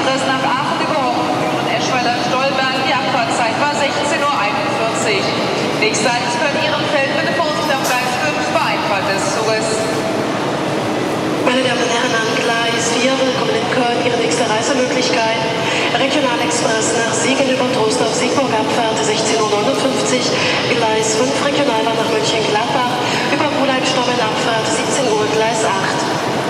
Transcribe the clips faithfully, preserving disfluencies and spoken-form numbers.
Regionalexpress nach Aachen über Hochen und Eschweiler-Stolberg. Die Abfahrtzeit war sechzehn Uhr einundvierzig. Nächster Halt ist bei Ehrenfeld, bitte Vorsicht auf Gleis fünf bei Einfahrt des Zuges. Meine Damen und Herren, an Gleis vier, willkommen in Köln, Ihre nächste Reisemöglichkeit. Regionalexpress nach Siegen über Trostorf, Siegburg, Abfahrt sechzehn Uhr neunundfünfzig. Gleis fünf, Regionaler nach Mönchengladbach, über Mulheim-Stommen, Abfahrt siebzehn Uhr, Gleis acht.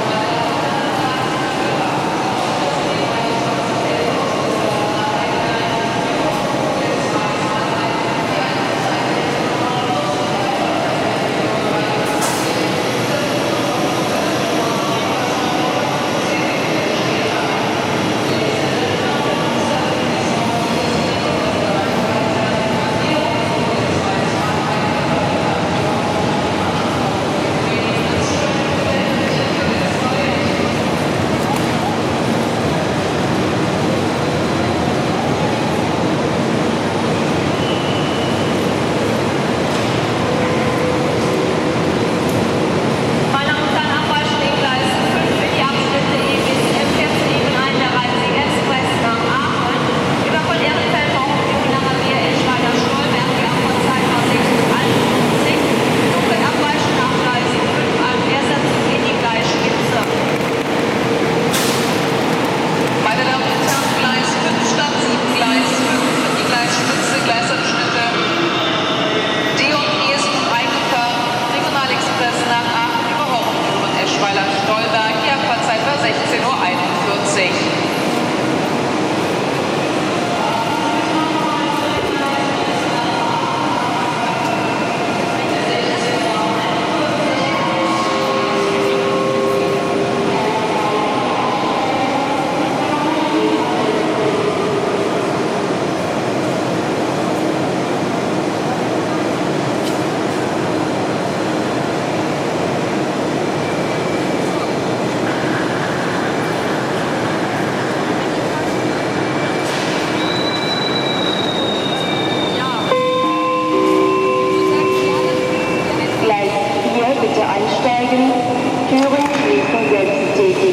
sechzehn Uhr einundvierzig. Einsteigen, Türen schließen selbsttätig.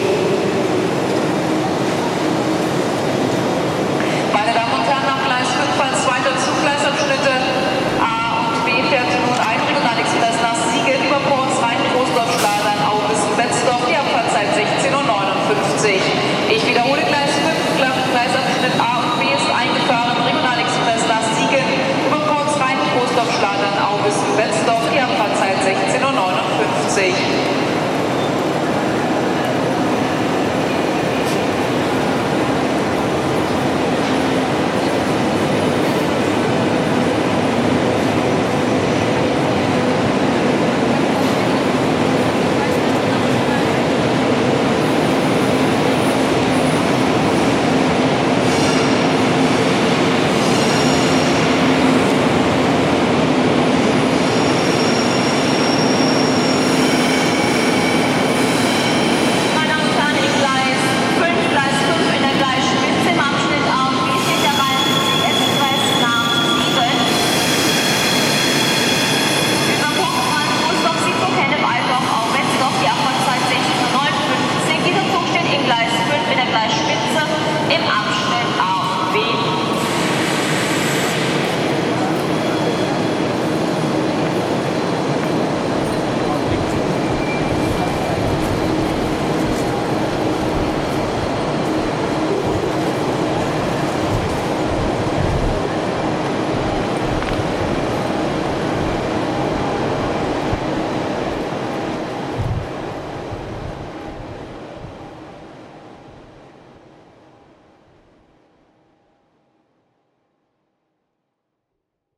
Meine Damen und Herren, nach Gleis fünf als zweiter Zuggleisabschnitte A und B fährt nun ein Regionalexpress nach Siegen über Pornsrhein, Trostorf, Schladern, Aubis und Betzdorf. Die Abfahrtzeit sechzehn Uhr neunundfünfzig. Ich wiederhole Gleis